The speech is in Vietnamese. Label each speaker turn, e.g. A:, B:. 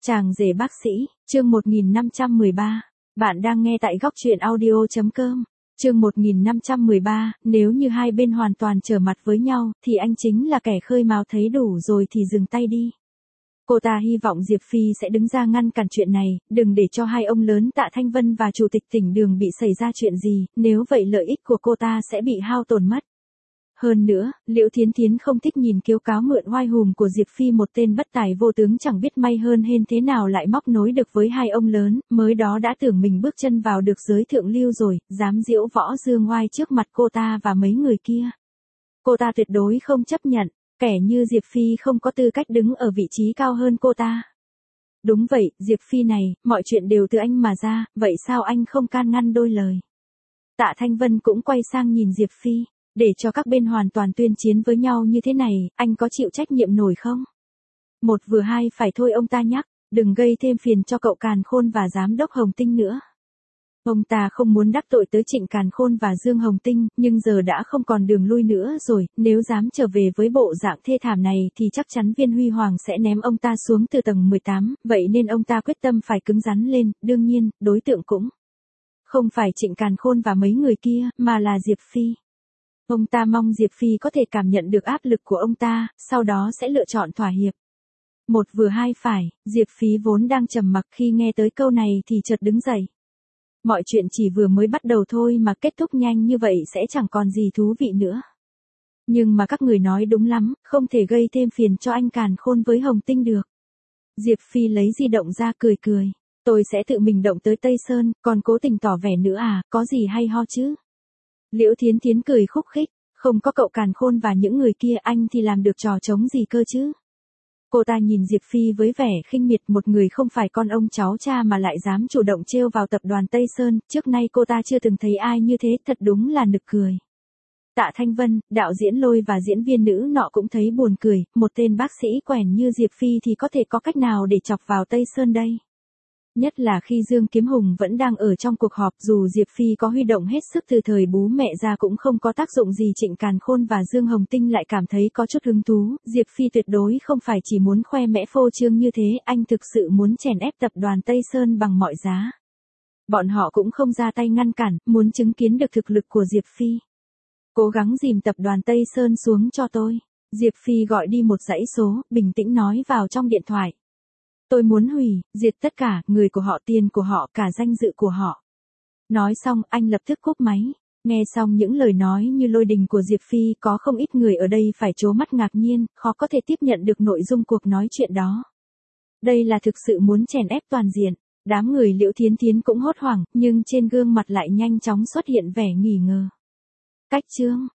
A: Chàng rể bác sĩ, chương 1513. Bạn đang nghe tại góc truyện audio.com. Chương 1513, nếu như hai bên hoàn toàn trở mặt với nhau, thì anh chính là kẻ khơi mào, thấy đủ rồi thì dừng tay đi. Cô ta hy vọng Diệp Phi sẽ đứng ra ngăn cản chuyện này, đừng để cho hai ông lớn Tạ Thanh Vân và Chủ tịch tỉnh Đường bị xảy ra chuyện gì, nếu vậy lợi ích của cô ta sẽ bị hao tổn mất. Hơn nữa, Liễu Thiến Thiến không thích nhìn kiêu cáo mượn oai hùng của Diệp Phi, một tên bất tài vô tướng chẳng biết may hơn hên thế nào lại móc nối được với hai ông lớn, mới đó đã tưởng mình bước chân vào được giới thượng lưu rồi, dám diễu võ dương oai trước mặt cô ta và mấy người kia. Cô ta tuyệt đối không chấp nhận, kẻ như Diệp Phi không có tư cách đứng ở vị trí cao hơn cô ta. Đúng vậy, Diệp Phi này, mọi chuyện đều từ anh mà ra, vậy sao anh không can ngăn đôi lời? Tạ Thanh Vân cũng quay sang nhìn Diệp Phi. Để cho các bên hoàn toàn tuyên chiến với nhau như thế này, anh có chịu trách nhiệm nổi không? Một vừa hai phải thôi, ông ta nhắc, đừng gây thêm phiền cho cậu Càn Khôn và Giám đốc Hồng Tinh nữa. Ông ta không muốn đắc tội tới Trịnh Càn Khôn và Dương Hồng Tinh, nhưng giờ đã không còn đường lui nữa rồi, nếu dám trở về với bộ dạng thê thảm này thì chắc chắn Viên Huy Hoàng sẽ ném ông ta xuống từ tầng 18, vậy nên ông ta quyết tâm phải cứng rắn lên, đương nhiên, đối tượng cũng không phải Trịnh Càn Khôn và mấy người kia, mà là Diệp Phi. Ông ta mong Diệp Phi có thể cảm nhận được áp lực của ông ta, sau đó sẽ lựa chọn thỏa hiệp. Một vừa hai phải, Diệp Phi vốn đang trầm mặc khi nghe tới câu này thì chợt đứng dậy. Mọi chuyện chỉ vừa mới bắt đầu thôi mà kết thúc nhanh như vậy sẽ chẳng còn gì thú vị nữa. Nhưng mà các người nói đúng lắm, không thể gây thêm phiền cho anh Càn Khôn với Hồng Tinh được. Diệp Phi lấy di động ra cười cười. Tôi sẽ tự mình động tới Tây Sơn, còn cố tình tỏ vẻ nữa à, có gì hay ho chứ? Liễu Thiến Thiến cười khúc khích, không có cậu Càn Khôn và những người kia anh thì làm được trò trống gì cơ chứ? Cô ta nhìn Diệp Phi với vẻ khinh miệt, một người không phải con ông cháu cha mà lại dám chủ động trêu vào tập đoàn Tây Sơn, trước nay cô ta chưa từng thấy ai như thế, thật đúng là nực cười. Tạ Thanh Vân, đạo diễn Lôi và diễn viên nữ nọ cũng thấy buồn cười, một tên bác sĩ quèn như Diệp Phi thì có thể có cách nào để chọc vào Tây Sơn đây? Nhất là khi Dương Kiếm Hùng vẫn đang ở trong cuộc họp, dù Diệp Phi có huy động hết sức từ thời bú mẹ ra cũng không có tác dụng gì. Trịnh Càn Khôn và Dương Hồng Tinh lại cảm thấy có chút hứng thú, Diệp Phi tuyệt đối không phải chỉ muốn khoe mẽ phô trương như thế, anh thực sự muốn chèn ép tập đoàn Tây Sơn bằng mọi giá. Bọn họ cũng không ra tay ngăn cản, muốn chứng kiến được thực lực của Diệp Phi. Cố gắng dìm tập đoàn Tây Sơn xuống cho tôi. Diệp Phi gọi đi một dãy số, bình tĩnh nói vào trong điện thoại. Tôi muốn hủy, diệt tất cả, người của họ, tiền của họ, cả danh dự của họ. Nói xong, anh lập tức cúp máy. Nghe xong những lời nói như lôi đình của Diệp Phi, có không ít người ở đây phải trố mắt ngạc nhiên, khó có thể tiếp nhận được nội dung cuộc nói chuyện đó. Đây là thực sự muốn chèn ép toàn diện. Đám người Liễu Thiến Thiến cũng hốt hoảng, nhưng trên gương mặt lại nhanh chóng xuất hiện vẻ nghi ngờ. Cách chương